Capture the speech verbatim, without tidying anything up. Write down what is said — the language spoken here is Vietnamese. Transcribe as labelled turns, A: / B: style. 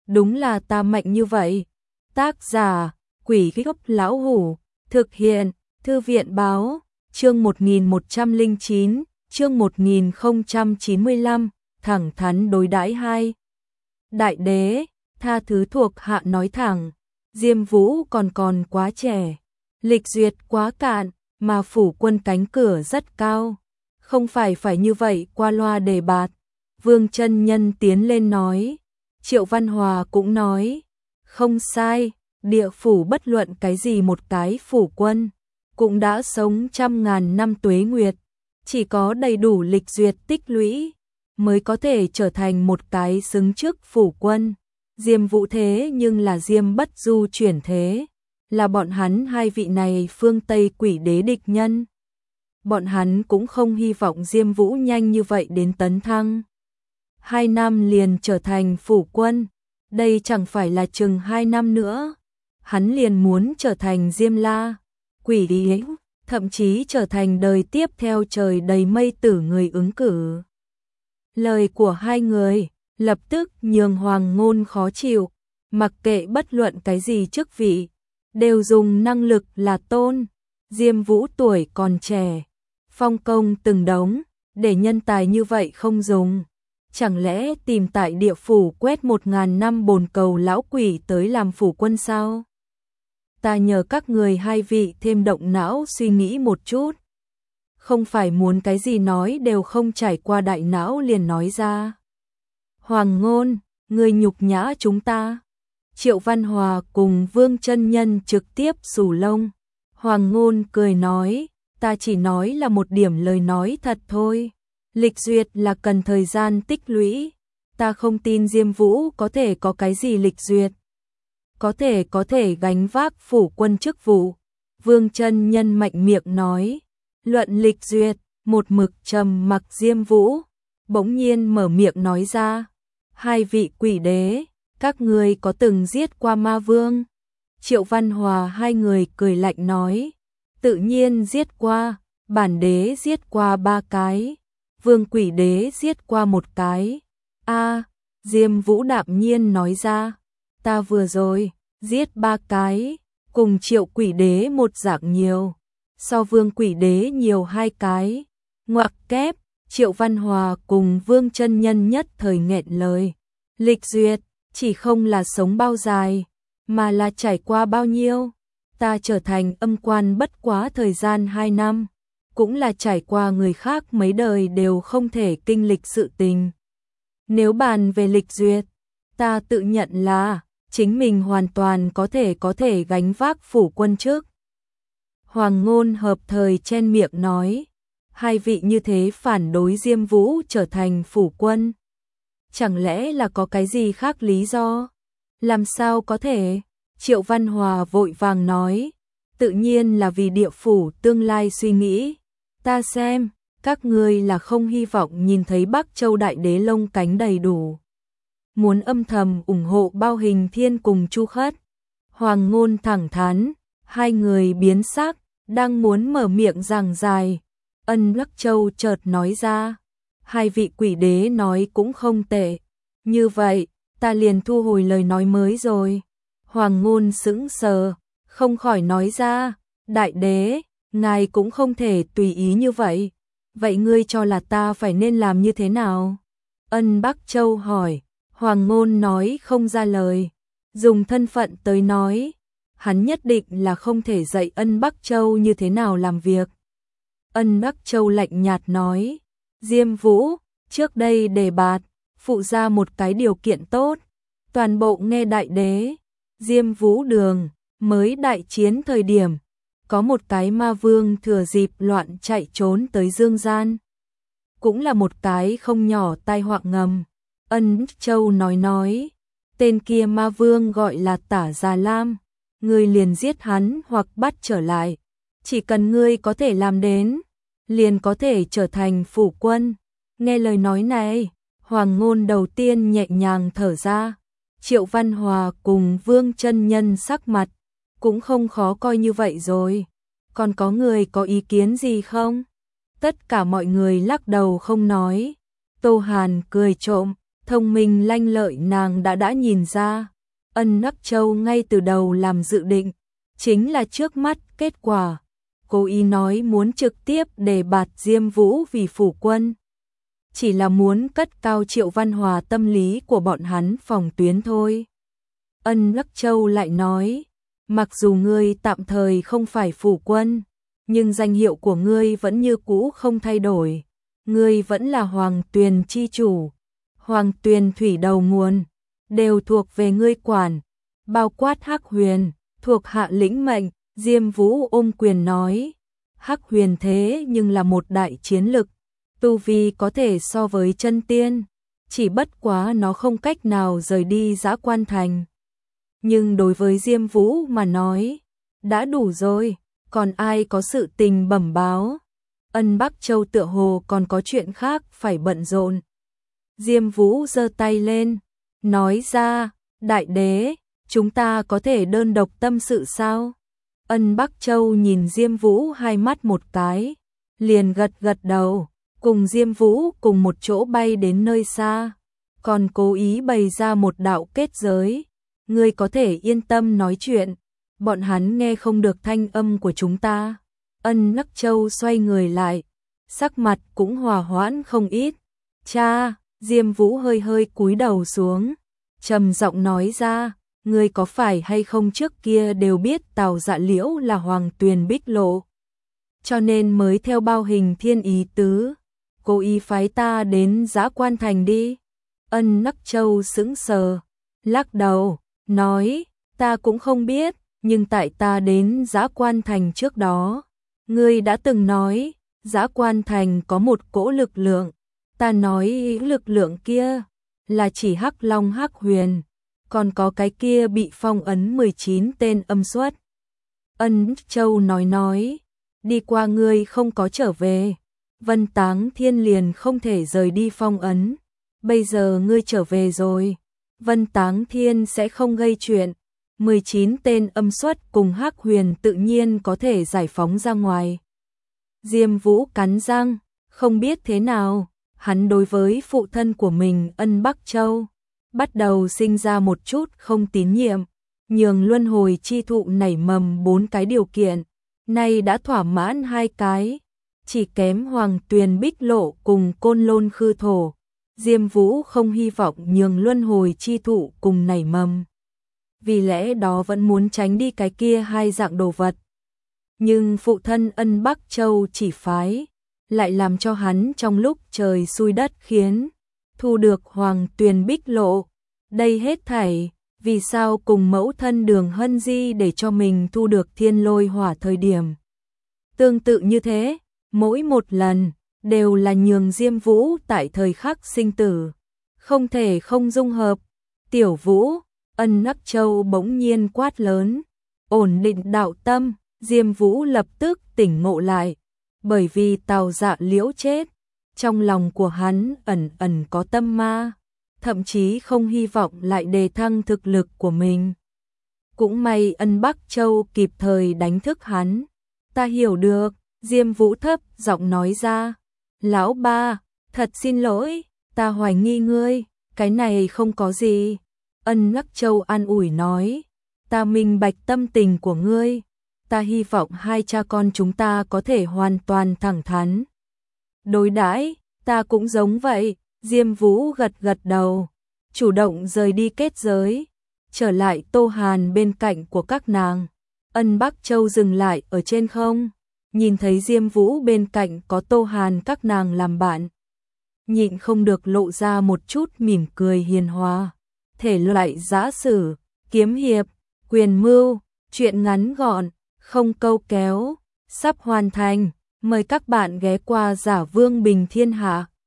A: đúng là ta mạnh như vậy. Tác giả, Quỷ Gốc Lão Hủ, thực hiện, Thư viện Báo, chương một nghìn một trăm lẻ chín, chương một nghìn không trăm chín mươi lăm, thẳng thắn đối đãi hai. Đại đế, tha thứ thuộc hạ nói thẳng, Diêm Vũ còn còn quá trẻ, lịch duyệt quá cạn, mà phủ quân cánh cửa rất cao, không phải phải như vậy qua loa đề bạt. Vương chân nhân tiến lên nói, Triệu Văn Hòa cũng nói, không sai, địa phủ bất luận cái gì một cái phủ quân, cũng đã sống trăm ngàn năm tuế nguyệt, chỉ có đầy đủ lịch duyệt tích lũy, mới có thể trở thành một cái xứng chức phủ quân. Diêm Vũ thế nhưng là Diêm Bất Du chuyển thế, là bọn hắn hai vị này phương Tây quỷ đế địch nhân. Bọn hắn cũng không hy vọng Diêm Vũ nhanh như vậy đến tấn thăng. Hai năm liền trở thành phủ quân, đây chẳng phải là chừng hai năm nữa. Hắn liền muốn trở thành Diêm La, quỷ đế, thậm chí trở thành đời tiếp theo trời đầy mây tử người ứng cử. Lời của hai người lập tức nhường Hoàng Ngôn khó chịu, mặc kệ bất luận cái gì chức vị, đều dùng năng lực là tôn. Diêm Vũ tuổi còn trẻ, phong công từng đống, để nhân tài như vậy không dùng. Chẳng lẽ tìm tại địa phủ quét một ngàn năm bồn cầu lão quỷ tới làm phủ quân sao? Ta nhờ các người hai vị thêm động não suy nghĩ một chút. Không phải muốn cái gì nói đều không trải qua đại não liền nói ra. Hoàng Ngôn, người nhục nhã chúng ta. Triệu Văn Hòa cùng Vương chân nhân trực tiếp xù lông. Hoàng Ngôn cười nói, ta chỉ nói là một điểm lời nói thật thôi. Lịch duyệt là cần thời gian tích lũy. Ta không tin Diêm Vũ có thể có cái gì lịch duyệt. Có thể có thể gánh vác phủ quân chức vụ. Vương chân nhân mạnh miệng nói. Luận lịch duyệt, một mực trầm mặc Diêm Vũ. Bỗng nhiên mở miệng nói ra. Hai vị quỷ đế, các người có từng giết qua ma vương? Triệu Văn Hòa hai người cười lạnh nói. Tự nhiên giết qua, bản đế giết qua ba cái. Vương quỷ đế giết qua một cái. A, Diêm Vũ đạm nhiên nói ra. Ta vừa rồi, giết ba cái, cùng Triệu quỷ đế một dạng nhiều. So Vương quỷ đế nhiều hai cái. Ngoặc kép, Triệu Văn Hòa cùng Vương chân nhân nhất thời nghẹn lời. Lịch duyệt, chỉ không là sống bao dài, mà là trải qua bao nhiêu. Ta trở thành âm quan bất quá thời gian hai năm. Cũng là trải qua người khác mấy đời đều không thể kinh lịch sự tình. Nếu bàn về lịch duyệt, ta tự nhận là chính mình hoàn toàn có thể có thể gánh vác phủ quân chức. Hoàng Ngôn hợp thời chen miệng nói, hai vị như thế phản đối Diêm Vũ trở thành phủ quân. Chẳng lẽ là có cái gì khác lý do? Làm sao có thể? Triệu Văn Hòa vội vàng nói, tự nhiên là vì địa phủ tương lai suy nghĩ. Ta xem, các ngươi là không hy vọng nhìn thấy Bắc Châu Đại Đế lông cánh đầy đủ. Muốn âm thầm ủng hộ Bao Hình Thiên cùng Chu Khất. Hoàng Ngôn thẳng thắn, hai người biến sắc, đang muốn mở miệng giảng dài. Ân Lắc Châu chợt nói ra, hai vị quỷ đế nói cũng không tệ. Như vậy, ta liền thu hồi lời nói mới rồi. Hoàng Ngôn sững sờ, không khỏi nói ra, đại đế, ngài cũng không thể tùy ý như vậy. Vậy ngươi cho là ta phải nên làm như thế nào? Ân Bắc Châu hỏi. Hoàng Ngôn nói không ra lời. Dùng thân phận tới nói, hắn nhất định là không thể dạy Ân Bắc Châu như thế nào làm việc. Ân Bắc Châu lạnh nhạt nói, Diêm Vũ, trước đây đề bạt, phụ ra một cái điều kiện tốt. Toàn bộ nghe đại đế, Diêm Vũ đường, mới đại chiến thời điểm. Có một cái ma vương thừa dịp loạn chạy trốn tới dương gian. Cũng là một cái không nhỏ tai họa ngầm. Ân Châu nói nói, tên kia ma vương gọi là Tả Già Lam. Ngươi liền giết hắn hoặc bắt trở lại. Chỉ cần ngươi có thể làm đến, liền có thể trở thành phủ quân. Nghe lời nói này, Hoàng Ngôn đầu tiên nhẹ nhàng thở ra. Triệu Văn Hòa cùng Vương chân nhân sắc mặt cũng không khó coi như vậy rồi. Còn có người có ý kiến gì không? Tất cả mọi người lắc đầu không nói. Tô Hàn cười trộm, thông minh lanh lợi nàng đã đã nhìn ra, Ân Nắc Châu ngay từ đầu làm dự định, chính là trước mắt kết quả. Cố ý nói muốn trực tiếp đề bạt Diêm Vũ vì phủ quân. Chỉ là muốn cất cao Triệu Văn Hòa tâm lý của bọn hắn phòng tuyến thôi. Ân Nắc Châu lại nói, mặc dù ngươi tạm thời không phải phủ quân, nhưng danh hiệu của ngươi vẫn như cũ không thay đổi. Ngươi vẫn là Hoàng Tuyền chi chủ, Hoàng Tuyền thủy đầu nguồn, đều thuộc về ngươi quản, bao quát Hắc Huyền, thuộc hạ lĩnh mệnh. Diêm Vũ ôm quyền nói, Hắc Huyền thế nhưng là một đại chiến lực, tu vi có thể so với chân tiên, chỉ bất quá nó không cách nào rời đi Dã Quan Thành. Nhưng đối với Diêm Vũ mà nói, đã đủ rồi, còn ai có sự tình bẩm báo. Ân Bắc Châu tựa hồ còn có chuyện khác phải bận rộn. Diêm Vũ giơ tay lên, nói ra, đại đế, chúng ta có thể đơn độc tâm sự sao? Ân Bắc Châu nhìn Diêm Vũ hai mắt một cái, liền gật gật đầu, cùng Diêm Vũ cùng một chỗ bay đến nơi xa, còn cố ý bày ra một đạo kết giới. Ngươi có thể yên tâm nói chuyện, bọn hắn nghe không được thanh âm của chúng ta. Ân Nắc Châu xoay người lại, sắc mặt cũng hòa hoãn không ít. Cha, Diêm Vũ hơi hơi cúi đầu xuống, trầm giọng nói ra, ngươi có phải hay không trước kia đều biết Tào Dạ Liễu là Hoàng Tuyền Bích Lộ, cho nên mới theo bao hình thiên ý tứ, cố ý phái ta đến Dã Quan Thành đi. Ân Nắc Châu sững sờ, lắc đầu, nói, ta cũng không biết, nhưng tại ta đến Dã Quan Thành trước đó, ngươi đã từng nói, Dã Quan Thành có một cỗ lực lượng, ta nói lực lượng kia là chỉ Hắc Long Hắc Huyền, còn có cái kia bị phong ấn mười chín tên âm xuất. Ân Châu nói nói, đi qua ngươi không có trở về, Vân Táng Thiên liền không thể rời đi phong ấn, bây giờ ngươi trở về rồi, Vân Táng Thiên sẽ không gây chuyện, mười chín tên âm xuất cùng Hắc Huyền tự nhiên có thể giải phóng ra ngoài. Diêm Vũ cắn răng, không biết thế nào, hắn đối với phụ thân của mình Ân Bắc Châu bắt đầu sinh ra một chút không tín nhiệm, nhường luân hồi chi thụ nảy mầm bốn cái điều kiện, nay đã thỏa mãn hai cái, chỉ kém Hoàng Tuyền Bích Lộ cùng Côn Lôn Khư Thổ. Diêm Vũ không hy vọng nhường luân hồi chi thụ cùng nảy mầm, vì lẽ đó vẫn muốn tránh đi cái kia hai dạng đồ vật. Nhưng phụ thân Ân Bắc Châu chỉ phái, lại làm cho hắn trong lúc trời xui đất khiến, thu được Hoàng Tuyền Bích Lộ. Đây hết thảy, vì sao cùng mẫu thân Đường Hân Di để cho mình thu được thiên lôi hỏa thời điểm tương tự như thế, mỗi một lần đều là nhường Diêm Vũ tại thời khắc sinh tử, không thể không dung hợp. Tiểu Vũ, Ân Nắc Châu bỗng nhiên quát lớn, ổn định đạo tâm. Diêm Vũ lập tức tỉnh ngộ lại, bởi vì Tào Dạ Liễu chết, trong lòng của hắn ẩn ẩn có tâm ma, thậm chí không hy vọng lại đề thăng thực lực của mình. Cũng may Ân Bắc Châu kịp thời đánh thức hắn. Ta hiểu được, Diêm Vũ thấp giọng nói ra, lão ba, thật xin lỗi, ta hoài nghi ngươi, cái này không có gì. Ân Nắc Châu an ủi nói, ta minh bạch tâm tình của ngươi, ta hy vọng hai cha con chúng ta có thể hoàn toàn thẳng thắn đối đãi. Ta cũng giống vậy. Diêm Vũ gật gật đầu, chủ động rời đi kết giới, trở lại Tô Hàn bên cạnh của các nàng. Ân Bắc Châu dừng lại ở trên không, nhìn thấy Diêm Vũ bên cạnh có Tô Hàn các nàng làm bạn, nhịn không được lộ ra một chút mỉm cười hiền hòa. Thể loại giã sử, kiếm hiệp, quyền mưu, truyện ngắn gọn, không câu kéo, sắp hoàn thành. Mời các bạn ghé qua Giả Vương Bình Thiên Hạ.